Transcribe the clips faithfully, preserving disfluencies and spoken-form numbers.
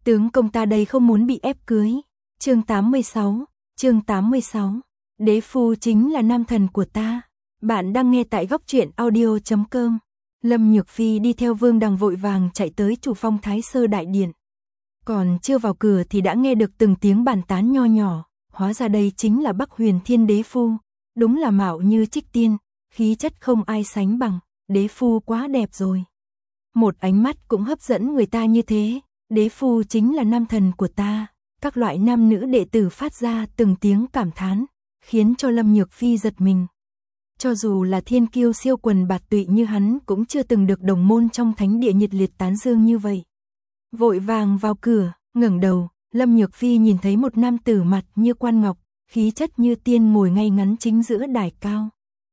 Tướng công ta đây không muốn bị ép cưới. Chương tám mươi sáu, chương tám mươi sáu. Đế phu chính là nam thần của ta. Bạn đang nghe tại góc truyện audio chấm com. Lâm Nhược Phi đi theo Vương Đằng vội vàng chạy tới Chủ Phong Thái Sơ đại điện. Còn chưa vào cửa thì đã nghe được từng tiếng bàn tán nho nhỏ, hóa ra đây chính là Bắc Huyền Thiên đế phu, đúng là mạo như trích tiên, khí chất không ai sánh bằng, đế phu quá đẹp rồi. Một ánh mắt cũng hấp dẫn người ta như thế, đế phu chính là nam thần của ta. Các loại nam nữ đệ tử phát ra từng tiếng cảm thán, khiến cho Lâm Nhược Phi giật mình. Cho dù là thiên kiêu siêu quần bạt tụy như hắn cũng chưa từng được đồng môn trong thánh địa nhiệt liệt tán dương như vậy. Vội vàng vào cửa, ngẩng đầu, Lâm Nhược Phi nhìn thấy một nam tử mặt như quan ngọc, khí chất như tiên ngồi ngay ngắn chính giữa đài cao.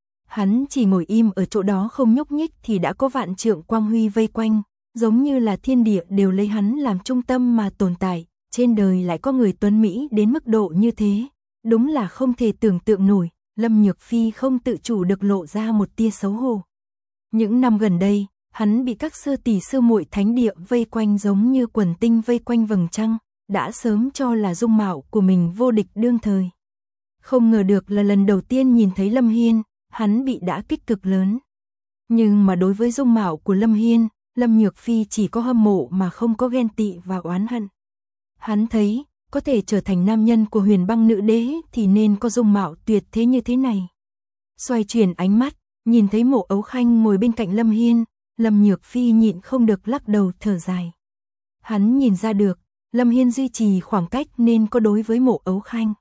Hắn chỉ ngồi im ở chỗ đó không nhúc nhích thì đã có vạn trượng quang huy vây quanh, giống như là thiên địa đều lấy hắn làm trung tâm mà tồn tại. Trên đời lại có người tuấn Mỹ đến mức độ như thế, đúng là không thể tưởng tượng nổi. Lâm Nhược Phi không tự chủ được lộ ra một tia xấu hổ. Những năm gần đây, hắn bị các sư tỷ sư muội thánh địa vây quanh giống như quần tinh vây quanh vầng trăng, đã sớm cho là dung mạo của mình vô địch đương thời. Không ngờ được là lần đầu tiên nhìn thấy Lâm Hiên, hắn bị đả kích cực lớn. Nhưng mà đối với dung mạo của Lâm Hiên, Lâm Nhược Phi chỉ có hâm mộ mà không có ghen tị và oán hận. Hắn thấy, có thể trở thành nam nhân của Huyền Băng nữ đế thì nên có dung mạo tuyệt thế như thế này. Xoay chuyển ánh mắt, nhìn thấy Mộ Ấu Khanh ngồi bên cạnh Lâm Hiên, Lâm Nhược Phi nhịn không được lắc đầu thở dài. Hắn nhìn ra được, Lâm Hiên duy trì khoảng cách nên có đối với Mộ Ấu Khanh.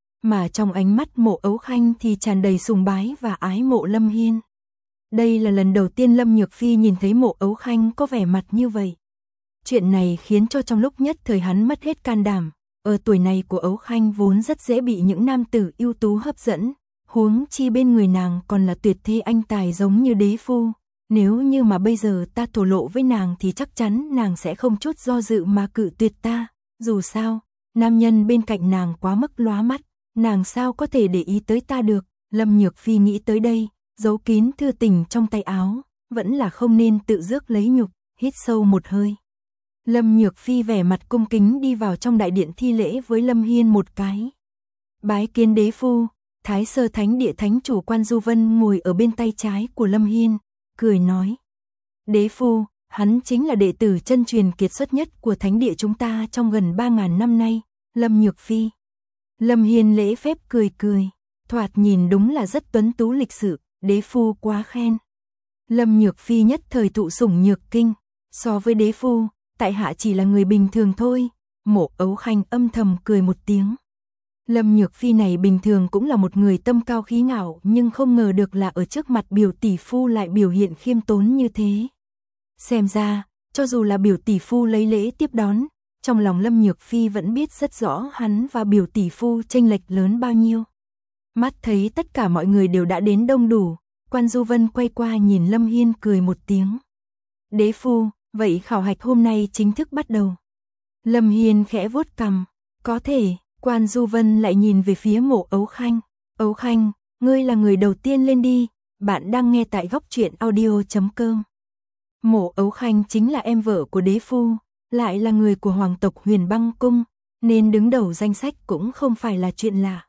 Mà trong ánh mắt Mộ Ấu Khanh thì tràn đầy sùng bái và ái mộ Lâm Hiên. Đây là lần đầu tiên Lâm Nhược Phi nhìn thấy Mộ Ấu Khanh có vẻ mặt như vậy. Chuyện này khiến cho trong lúc nhất thời hắn mất hết can đảm. Ở tuổi này của Ấu Khanh vốn rất dễ bị những nam tử ưu tú hấp dẫn, huống chi bên người nàng còn là tuyệt thế anh tài giống như đế phu. Nếu như mà bây giờ ta thổ lộ với nàng thì chắc chắn nàng sẽ không chút do dự mà cự tuyệt ta. Dù sao, nam nhân bên cạnh nàng quá mức lóa mắt, nàng sao có thể để ý tới ta được. Lâm Nhược Phi nghĩ tới đây, giấu kín thư tình trong tay áo, vẫn là không nên tự rước lấy nhục, hít sâu một hơi. Lâm Nhược Phi vẻ mặt cung kính đi vào trong đại điện thi lễ với Lâm Hiên một cái. Bái kiến đế phu. Thái Sơ Thánh Địa Thánh chủ Quan Du Vân ngồi ở bên tay trái của Lâm Hiên, cười nói. Đế phu, hắn chính là đệ tử chân truyền kiệt xuất nhất của thánh địa chúng ta trong gần ba ngàn năm nay, Lâm Nhược Phi. Lâm Hiên lễ phép cười cười, thoạt nhìn đúng là rất tuấn tú lịch sự, đế phu quá khen. Lâm Nhược Phi nhất thời thụ sủng nhược kinh, so với đế phu, tại hạ chỉ là người bình thường thôi. Mộ Ấu Khanh âm thầm cười một tiếng. Lâm Nhược Phi này bình thường cũng là một người tâm cao khí ngạo, nhưng không ngờ được là ở trước mặt biểu tỷ phu lại biểu hiện khiêm tốn như thế. Xem ra, cho dù là biểu tỷ phu lấy lễ tiếp đón, trong lòng Lâm Nhược Phi vẫn biết rất rõ hắn và biểu tỷ phu chênh lệch lớn bao nhiêu. Mắt thấy tất cả mọi người đều đã đến đông đủ, Quan Du Vân quay qua nhìn Lâm Hiên cười một tiếng. Đế phu, vậy khảo hạch hôm nay chính thức bắt đầu. Lâm Hiên khẽ vuốt cằm, có thể. Quan Du Vân lại nhìn về phía Mộ Ấu Khanh. Ấu Khanh, ngươi là người đầu tiên lên đi. Bạn đang nghe tại góc truyện audio chấm com. Mộ Ấu Khanh chính là em vợ của đế phu, lại là người của hoàng tộc Huyền Băng Cung, nên đứng đầu danh sách cũng không phải là chuyện lạ.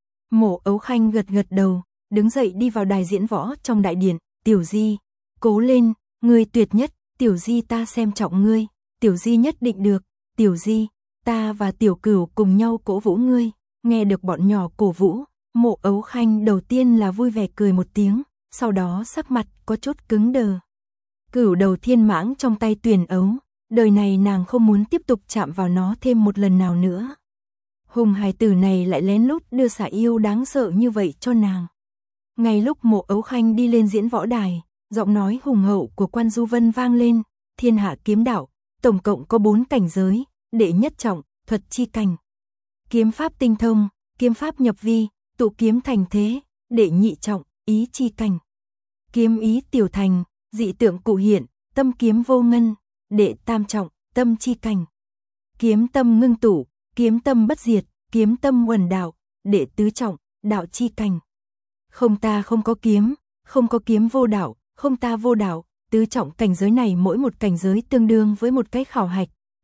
Mộ Ấu Khanh gật gật đầu, đứng dậy đi vào đài diễn võ trong đại điện. Tiểu Di, cố lên, ngươi tuyệt nhất. Tiểu Di ta xem trọng ngươi. Tiểu Di nhất định được. Tiểu Di, ta và Tiểu Cửu cùng nhau cổ vũ ngươi. Nghe được bọn nhỏ cổ vũ, Mộ Ấu Khanh đầu tiên là vui vẻ cười một tiếng, sau đó sắc mặt có chút cứng đờ. Cửu đầu thiên mãng trong tay Tuyền ấu, đời này nàng không muốn tiếp tục chạm vào nó thêm một lần nào nữa. Hùng hài tử này lại lén lút đưa xả yêu đáng sợ như vậy cho nàng. Ngay lúc Mộ Ấu Khanh đi lên diễn võ đài, giọng nói hùng hậu của Quan Du Vân vang lên. Thiên hạ kiếm đạo, tổng cộng có bốn cảnh giới. Đệ nhất trọng, thuật chi cảnh. Kiếm pháp tinh thông, kiếm pháp nhập vi, tụ kiếm thành thế. Đệ nhị trọng, ý chi cảnh. Kiếm ý tiểu thành, dị tượng cụ hiện, tâm kiếm vô ngân. Đệ tam trọng, tâm chi cảnh. Kiếm tâm ngưng tụ, kiếm tâm bất diệt, kiếm tâm uẩn đạo. Đệ tứ trọng, đạo chi cảnh. Không ta không có kiếm, không có kiếm vô đạo, không ta vô đạo. Tứ trọng cảnh giới này mỗi một cảnh giới tương đương với một cái khảo hạch.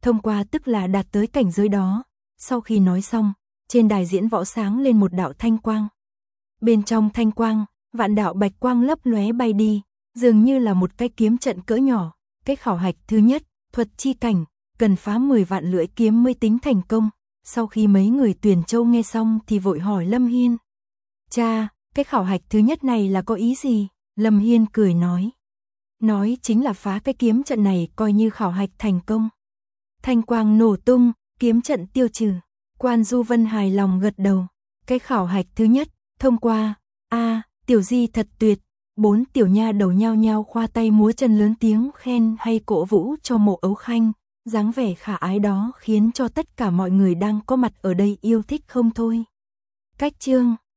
thông qua tức là đạt tới cảnh giới đó. Sau khi nói xong, trên đài diễn võ sáng lên một đạo thanh quang. Bên trong thanh quang, vạn đạo bạch quang lấp lóe bay đi, dường như là một cái kiếm trận cỡ nhỏ. Cái khảo hạch thứ nhất, thuật chi cảnh, cần phá mười vạn lưỡi kiếm mới tính thành công. Sau khi mấy người Tuyền Châu nghe xong thì vội hỏi Lâm Hiên. Cha, cái khảo hạch thứ nhất này là có ý gì? Lâm Hiên cười nói. Nói chính là phá cái kiếm trận này coi như khảo hạch thành công. Thanh quang nổ tung, kiếm trận tiêu trừ. Quan Du Vân hài lòng gật đầu. Cái khảo hạch thứ nhất, thông qua. A, tiểu di thật tuyệt. Bốn tiểu nha đầu nhao nhao khoa tay múa chân lớn tiếng khen hay cổ vũ cho Mộ Ấu Khanh. Dáng vẻ khả ái đó khiến cho tất cả mọi người đang có mặt ở đây yêu thích không thôi. Cách chương